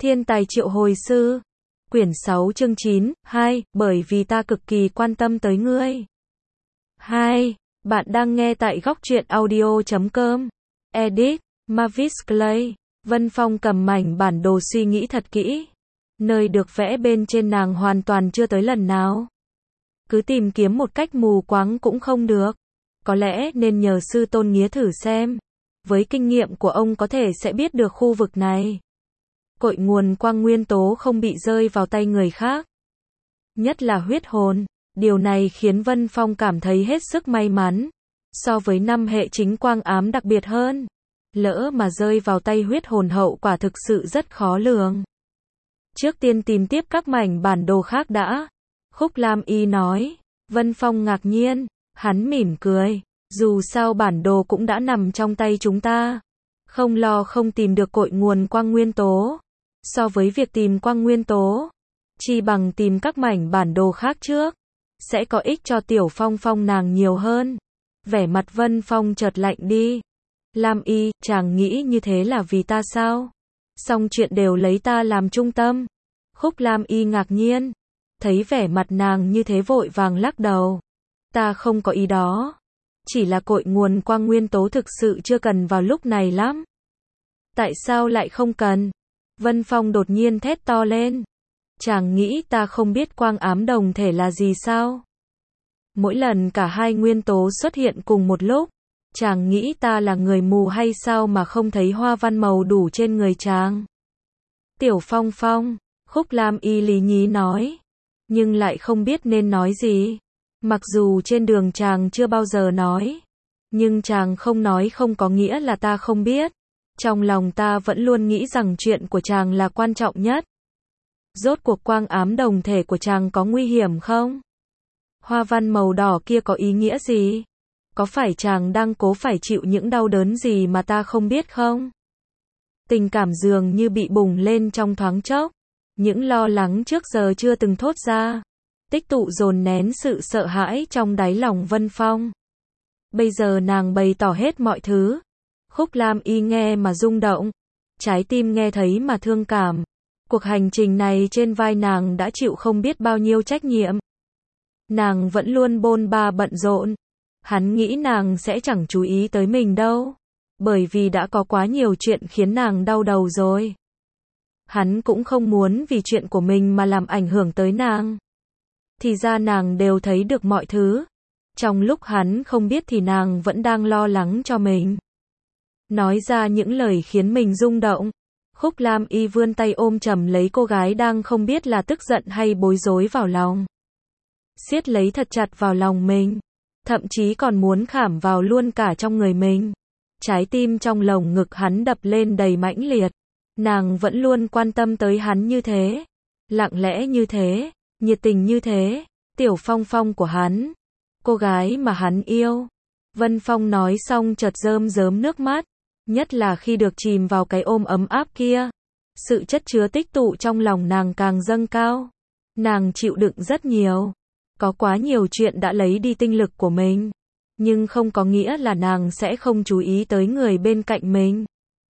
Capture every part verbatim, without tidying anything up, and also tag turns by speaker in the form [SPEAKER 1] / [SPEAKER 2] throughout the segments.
[SPEAKER 1] Thiên tài triệu hồi sư. Quyển sáu chương chín, hai, bởi vì ta cực kỳ quan tâm tới ngươi. hai. Bạn đang nghe tại góc truyện audio chấm com. Edit, Mavis Clay. Vân Phong cầm mảnh bản đồ suy nghĩ thật kỹ. Nơi được vẽ bên trên nàng hoàn toàn chưa tới lần nào. Cứ tìm kiếm một cách mù quáng cũng không được. Có lẽ nên nhờ sư tôn Nghĩa thử xem. Với kinh nghiệm của ông có thể sẽ biết được khu vực này. Cội nguồn quang nguyên tố không bị rơi vào tay người khác. Nhất là huyết hồn. Điều này khiến Vân Phong cảm thấy hết sức may mắn. So với năm hệ chính quang ám đặc biệt hơn. Lỡ mà rơi vào tay huyết hồn hậu quả thực sự rất khó lường. Trước tiên tìm tiếp các mảnh bản đồ khác đã. Khúc Lam Y nói. Vân Phong ngạc nhiên. Hắn mỉm cười. Dù sao bản đồ cũng đã nằm trong tay chúng ta. Không lo không tìm được cội nguồn quang nguyên tố. So với việc tìm quang nguyên tố, chi bằng tìm các mảnh bản đồ khác trước. Sẽ có ích cho Tiểu Phong Phong nàng nhiều hơn. Vẻ mặt Vân Phong chợt lạnh đi. Lam Y, chàng nghĩ như thế là vì ta sao? Xong chuyện đều lấy ta làm trung tâm. Khúc Lam Y ngạc nhiên. Thấy vẻ mặt nàng như thế vội vàng lắc đầu. Ta không có ý đó. Chỉ là cội nguồn quang nguyên tố thực sự chưa cần vào lúc này lắm. Tại sao lại không cần? Vân Phong đột nhiên thét to lên. Chàng nghĩ ta không biết quang ám đồng thể là gì sao? Mỗi lần cả hai nguyên tố xuất hiện cùng một lúc, chàng nghĩ ta là người mù hay sao mà không thấy hoa văn màu đủ trên người chàng? Tiểu Phong Phong, Khúc Lam Y lý nhí nói, nhưng lại không biết nên nói gì. Mặc dù trên đường chàng chưa bao giờ nói, nhưng chàng không nói không có nghĩa là ta không biết. Trong lòng ta vẫn luôn nghĩ rằng chuyện của chàng là quan trọng nhất. Rốt cuộc quang ám đồng thể của chàng có nguy hiểm không? Hoa văn màu đỏ kia có ý nghĩa gì? Có phải chàng đang cố phải chịu những đau đớn gì mà ta không biết không? Tình cảm dường như bị bùng lên trong thoáng chốc. Những lo lắng trước giờ chưa từng thốt ra. Tích tụ dồn nén sự sợ hãi trong đáy lòng Vân Phong. Bây giờ nàng bày tỏ hết mọi thứ. Khúc Lam Y nghe mà rung động. Trái tim nghe thấy mà thương cảm. Cuộc hành trình này trên vai nàng đã chịu không biết bao nhiêu trách nhiệm. Nàng vẫn luôn bôn ba bận rộn. Hắn nghĩ nàng sẽ chẳng chú ý tới mình đâu. Bởi vì đã có quá nhiều chuyện khiến nàng đau đầu rồi. Hắn cũng không muốn vì chuyện của mình mà làm ảnh hưởng tới nàng. Thì ra nàng đều thấy được mọi thứ. Trong lúc hắn không biết thì nàng vẫn đang lo lắng cho mình. Nói ra những lời khiến mình rung động. Khúc Lam Y vươn tay ôm chầm lấy cô gái đang không biết là tức giận hay bối rối vào lòng. Siết lấy thật chặt vào lòng mình. Thậm chí còn muốn khảm vào luôn cả trong người mình. Trái tim trong lồng ngực hắn đập lên đầy mãnh liệt. Nàng vẫn luôn quan tâm tới hắn như thế. Lặng lẽ như thế. Nhiệt tình như thế. Tiểu Phong Phong của hắn. Cô gái mà hắn yêu. Vân Phong nói xong chợt rơm rớm nước mắt. Nhất là khi được chìm vào cái ôm ấm áp kia. Sự chất chứa tích tụ trong lòng nàng càng dâng cao. Nàng chịu đựng rất nhiều. Có quá nhiều chuyện đã lấy đi tinh lực của mình. Nhưng không có nghĩa là nàng sẽ không chú ý tới người bên cạnh mình.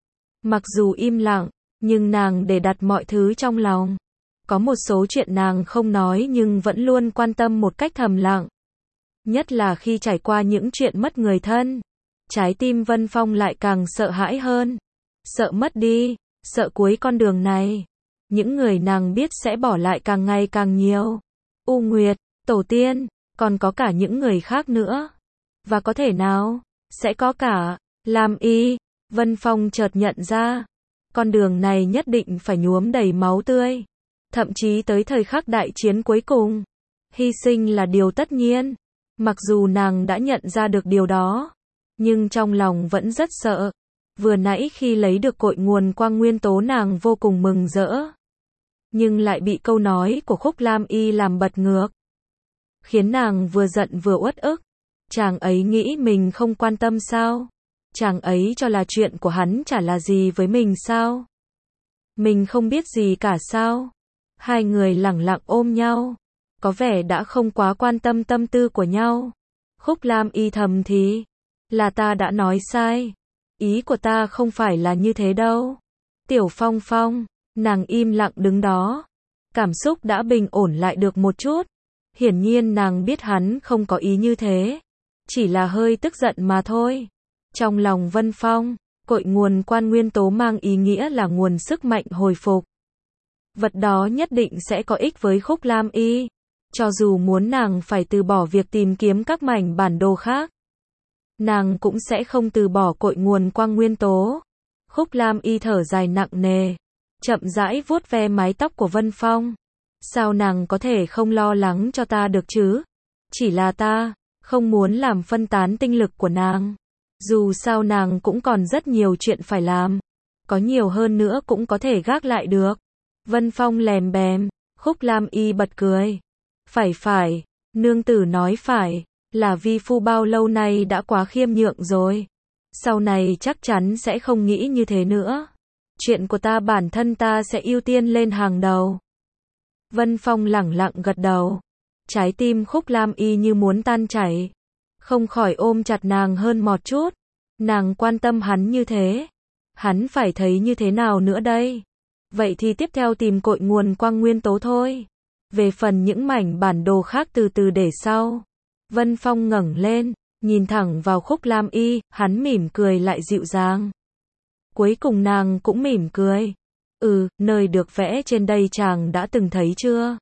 [SPEAKER 1] Mặc dù im lặng, nhưng nàng để đặt mọi thứ trong lòng. Có một số chuyện nàng không nói nhưng vẫn luôn quan tâm một cách thầm lặng. Nhất là khi trải qua những chuyện mất người thân. Trái tim Vân Phong lại càng sợ hãi hơn. Sợ mất đi, sợ cuối con đường này. Những người nàng biết sẽ bỏ lại càng ngày càng nhiều. U Nguyệt, Tổ tiên, còn có cả những người khác nữa. Và có thể nào, sẽ có cả, Lam Y. Vân Phong chợt nhận ra. Con đường này nhất định phải nhuốm đầy máu tươi. Thậm chí tới thời khắc đại chiến cuối cùng. Hy sinh là điều tất nhiên. Mặc dù nàng đã nhận ra được điều đó. Nhưng trong lòng vẫn rất sợ. Vừa nãy khi lấy được cội nguồn quang nguyên tố nàng vô cùng mừng rỡ. Nhưng lại bị câu nói của Khúc Lam Y làm bật ngược. Khiến nàng vừa giận vừa uất ức. Chàng ấy nghĩ mình không quan tâm sao? Chàng ấy cho là chuyện của hắn chả là gì với mình sao? Mình không biết gì cả sao? Hai người lẳng lặng ôm nhau. Có vẻ đã không quá quan tâm tâm tư của nhau. Khúc Lam Y thầm thì. Là ta đã nói sai. Ý của ta không phải là như thế đâu. Tiểu Phong Phong, Nàng im lặng đứng đó. Cảm xúc đã bình ổn lại được một chút. Hiển nhiên nàng biết hắn không có ý như thế. Chỉ là hơi tức giận mà thôi. Trong lòng Vân Phong, cội nguồn quan nguyên tố mang ý nghĩa là nguồn sức mạnh hồi phục. Vật đó nhất định sẽ có ích với Khúc Lam Y. Cho dù muốn nàng phải từ bỏ việc tìm kiếm các mảnh bản đồ khác, nàng cũng sẽ không từ bỏ cội nguồn quang nguyên tố. Khúc Lam Y thở dài nặng nề, chậm rãi vuốt ve mái tóc của Vân Phong. Sao nàng có thể không lo lắng cho ta được chứ? Chỉ là ta không muốn làm phân tán tinh lực của nàng. Dù sao nàng cũng còn rất nhiều chuyện phải làm. Có nhiều hơn nữa cũng có thể gác lại được. Vân Phong lèm bèm. Khúc Lam Y bật cười. Phải phải, nương tử nói phải, là vi phu bao lâu nay đã quá khiêm nhượng rồi. Sau này chắc chắn sẽ không nghĩ như thế nữa. Chuyện của ta bản thân ta sẽ ưu tiên lên hàng đầu. Vân Phong lẳng lặng gật đầu. Trái tim Khúc Lam Y như muốn tan chảy. Không khỏi ôm chặt nàng hơn một chút. Nàng quan tâm hắn như thế. Hắn phải thấy như thế nào nữa đây? Vậy thì tiếp theo tìm cội nguồn quang nguyên tố thôi. Về phần những mảnh bản đồ khác từ từ để sau. Vân Phong ngẩng lên, nhìn thẳng vào Khúc Lam Y, hắn mỉm cười lại dịu dàng. Cuối cùng nàng cũng mỉm cười. Ừ, nơi được vẽ trên đây chàng đã từng thấy chưa?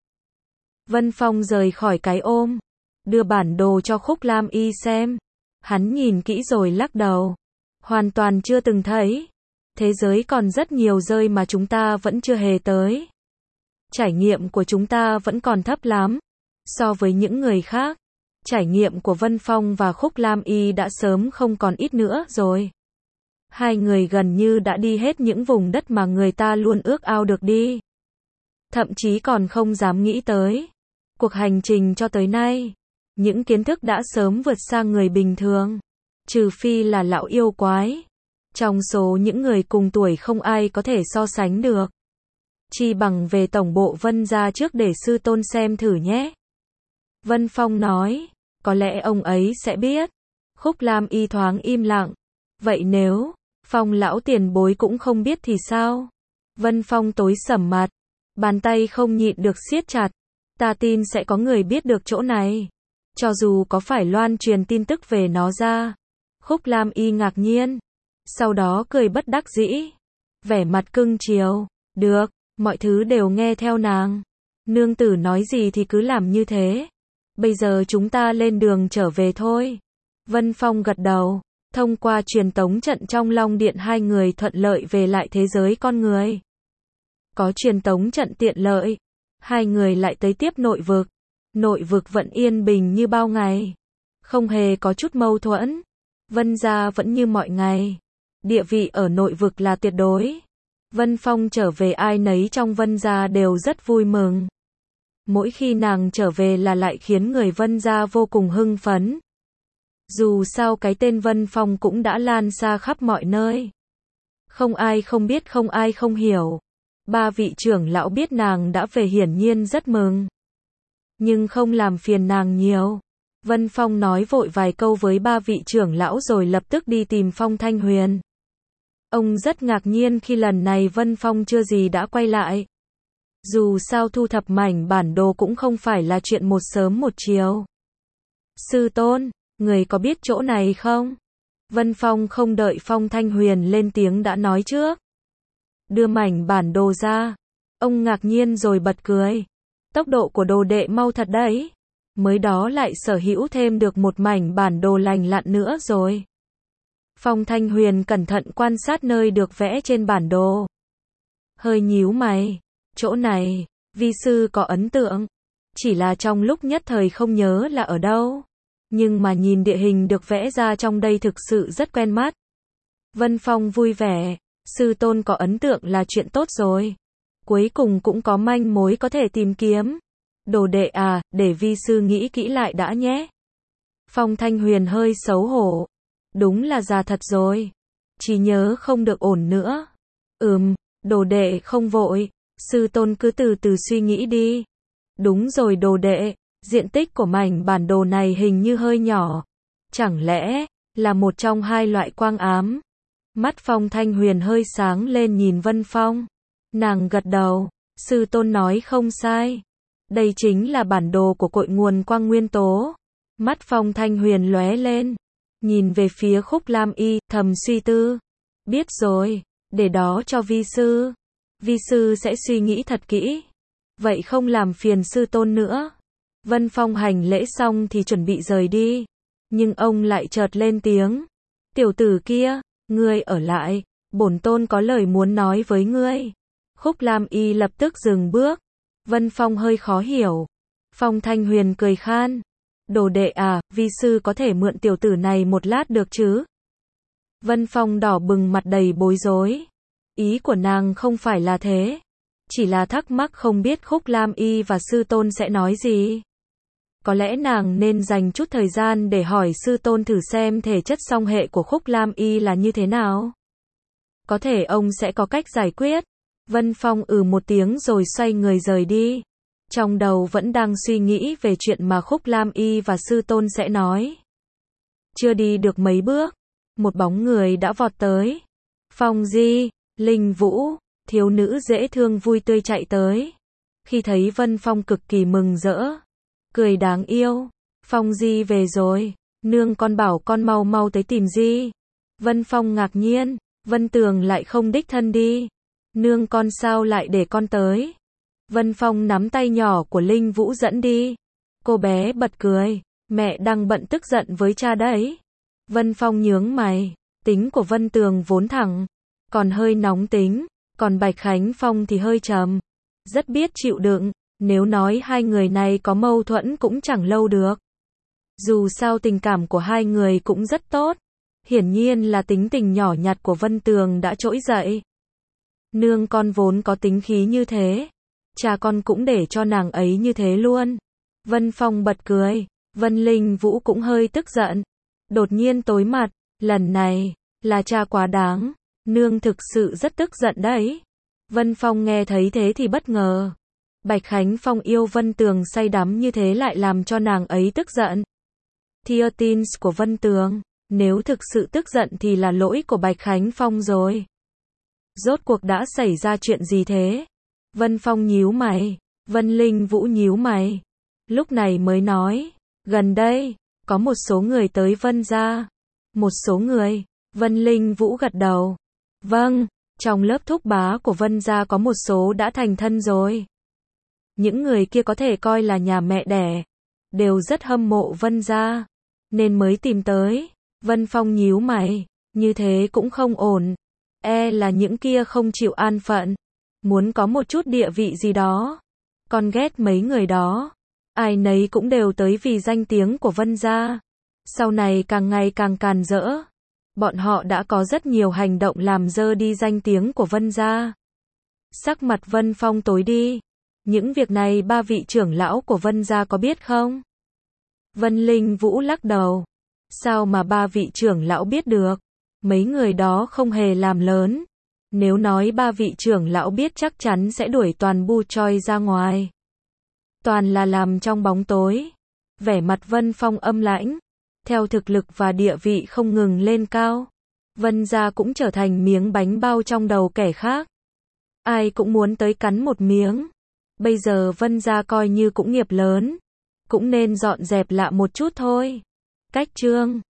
[SPEAKER 1] Vân Phong rời khỏi cái ôm, đưa bản đồ cho Khúc Lam Y xem. Hắn nhìn kỹ rồi lắc đầu. Hoàn toàn chưa từng thấy. Thế giới còn rất nhiều nơi mà chúng ta vẫn chưa hề tới. Trải nghiệm của chúng ta vẫn còn thấp lắm. So với những người khác, trải nghiệm của Vân Phong và Khúc Lam Y đã sớm không còn ít nữa rồi. Hai người gần như đã đi hết những vùng đất mà người ta luôn ước ao được đi. Thậm chí còn không dám nghĩ tới. Cuộc hành trình cho tới nay, những kiến thức đã sớm vượt xa người bình thường. Trừ phi là lão yêu quái. Trong số những người cùng tuổi không ai có thể so sánh được. Chi bằng về tổng bộ Vân gia trước để sư tôn xem thử nhé. Vân Phong nói, có lẽ ông ấy sẽ biết. Khúc Lam Y thoáng im lặng. Vậy nếu Phong lão tiền bối cũng không biết thì sao? Vân Phong tối sầm mặt, bàn tay không nhịn được siết chặt. Ta tin sẽ có người biết được chỗ này. Cho dù có phải loan truyền tin tức về nó ra. Khúc Lam Y ngạc nhiên. Sau đó cười bất đắc dĩ. Vẻ mặt cưng chiều. Được, mọi thứ đều nghe theo nàng. Nương tử nói gì thì cứ làm như thế. Bây giờ chúng ta lên đường trở về thôi. Vân Phong gật đầu. Thông qua truyền tống trận trong Long Điện hai người thuận lợi về lại thế giới con người. Có truyền tống trận tiện lợi. Hai người lại tới tiếp nội vực. Nội vực vẫn yên bình như bao ngày. Không hề có chút mâu thuẫn. Vân gia vẫn như mọi ngày. Địa vị ở nội vực là tuyệt đối. Vân Phong trở về ai nấy trong Vân gia đều rất vui mừng. Mỗi khi nàng trở về là lại khiến người Vân gia vô cùng hưng phấn. Dù sao cái tên Vân Phong cũng đã lan xa khắp mọi nơi. Không ai không biết, không ai không hiểu. Ba vị trưởng lão biết nàng đã về hiển nhiên rất mừng. Nhưng không làm phiền nàng nhiều. Vân Phong nói vội vài câu với ba vị trưởng lão rồi lập tức đi tìm Phong Thanh Huyền. Ông rất ngạc nhiên khi lần này Vân Phong chưa gì đã quay lại. Dù sao thu thập mảnh bản đồ cũng không phải là chuyện một sớm một chiều. Sư tôn, người có biết chỗ này không? Vân Phong không đợi Phong Thanh Huyền lên tiếng đã nói trước. Đưa mảnh bản đồ ra. Ông ngạc nhiên rồi bật cười. Tốc độ của đồ đệ mau thật đấy. Mới đó lại sở hữu thêm được một mảnh bản đồ lành lặn nữa rồi. Phong Thanh Huyền cẩn thận quan sát nơi được vẽ trên bản đồ. Hơi nhíu mày. Chỗ này, vi sư có ấn tượng. Chỉ là trong lúc nhất thời không nhớ là ở đâu. Nhưng mà nhìn địa hình được vẽ ra trong đây thực sự rất quen mắt. Vân Phong vui vẻ. Sư tôn có ấn tượng là chuyện tốt rồi. Cuối cùng cũng có manh mối có thể tìm kiếm. Đồ đệ à, để vi sư nghĩ kỹ lại đã nhé. Phong Thanh Huyền hơi xấu hổ. Đúng là già thật rồi. Chỉ nhớ không được ổn nữa. Ừm, đồ đệ không vội. Sư tôn cứ từ từ suy nghĩ đi. Đúng rồi đồ đệ. Diện tích của mảnh bản đồ này hình như hơi nhỏ. Chẳng lẽ là một trong hai loại quang ám? Mắt Phong Thanh Huyền hơi sáng lên nhìn Vân Phong. Nàng gật đầu, sư tôn nói không sai. Đây chính là bản đồ của cội nguồn quang nguyên tố. Mắt Phong Thanh Huyền lóe lên, nhìn về phía Khúc Lam Y, thầm suy tư. Biết rồi, để đó cho vi sư. Vi sư sẽ suy nghĩ thật kỹ. Vậy không làm phiền sư tôn nữa. Vân Phong hành lễ xong thì chuẩn bị rời đi. Nhưng ông lại chợt lên tiếng. Tiểu tử kia, ngươi ở lại, bổn tôn có lời muốn nói với ngươi. Khúc Lam Y lập tức dừng bước. Vân Phong hơi khó hiểu. Phong Thanh Huyền cười khan. Đồ đệ à, vi sư có thể mượn tiểu tử này một lát được chứ? Vân Phong đỏ bừng mặt đầy bối rối. Ý của nàng không phải là thế. Chỉ là thắc mắc không biết Khúc Lam Y và sư tôn sẽ nói gì. Có lẽ nàng nên dành chút thời gian để hỏi sư tôn thử xem thể chất song hệ của Khúc Lam Y là như thế nào. Có thể ông sẽ có cách giải quyết. Vân Phong ừ một tiếng rồi xoay người rời đi. Trong đầu vẫn đang suy nghĩ về chuyện mà Khúc Lam Y và sư tôn sẽ nói. Chưa đi được mấy bước, một bóng người đã vọt tới. Phong Di, Linh Vũ, thiếu nữ dễ thương vui tươi chạy tới. Khi thấy Vân Phong cực kỳ mừng rỡ, cười đáng yêu. Phong Di về rồi, nương con bảo con mau mau tới tìm Di. Vân Phong ngạc nhiên, Vân Tường lại không đích thân đi. Nương con sao lại để con tới? Vân Phong nắm tay nhỏ của Linh Vũ dẫn đi. Cô bé bật cười, mẹ đang bận tức giận với cha đấy. Vân Phong nhướng mày, tính của Vân Tường vốn thẳng, còn hơi nóng tính, còn Bạch Khánh Phong thì hơi trầm, rất biết chịu đựng, nếu nói hai người này có mâu thuẫn cũng chẳng lâu được. Dù sao tình cảm của hai người cũng rất tốt, hiển nhiên là tính tình nhỏ nhặt của Vân Tường đã trỗi dậy. Nương con vốn có tính khí như thế, cha con cũng để cho nàng ấy như thế luôn. Vân Phong bật cười, Vân Linh Vũ cũng hơi tức giận, đột nhiên tối mặt, lần này, là cha quá đáng, nương thực sự rất tức giận đấy. Vân Phong nghe thấy thế thì bất ngờ, Bạch Khánh Phong yêu Vân Tường say đắm như thế lại làm cho nàng ấy tức giận. Theo tin của Vân Tường, nếu thực sự tức giận thì là lỗi của Bạch Khánh Phong rồi. Rốt cuộc đã xảy ra chuyện gì thế? Vân Phong nhíu mày, Vân Linh Vũ nhíu mày. Lúc này mới nói, gần đây, có một số người tới Vân gia. Một số người, Vân Linh Vũ gật đầu. Vâng, trong lớp thúc bá của Vân gia có một số đã thành thân rồi. Những người kia có thể coi là nhà mẹ đẻ, đều rất hâm mộ Vân gia, nên mới tìm tới. Vân Phong nhíu mày, như thế cũng không ổn. E là những kia không chịu an phận, muốn có một chút địa vị gì đó. Con ghét mấy người đó. Ai nấy cũng đều tới vì danh tiếng của Vân gia. Sau này càng ngày càng càn rỡ. Bọn họ đã có rất nhiều hành động làm dơ đi danh tiếng của Vân gia. Sắc mặt Vân Phong tối đi. Những việc này ba vị trưởng lão của Vân gia có biết không? Vân Linh Vũ lắc đầu. Sao mà ba vị trưởng lão biết được? Mấy người đó không hề làm lớn. Nếu nói ba vị trưởng lão biết chắc chắn sẽ đuổi toàn bu choi ra ngoài. Toàn là làm trong bóng tối. Vẻ mặt Vân Phong âm lãnh. Theo thực lực và địa vị không ngừng lên cao, Vân gia cũng trở thành miếng bánh bao trong đầu kẻ khác. Ai cũng muốn tới cắn một miếng. Bây giờ Vân gia coi như cũng nghiệp lớn, cũng nên dọn dẹp lại một chút thôi. Cách chương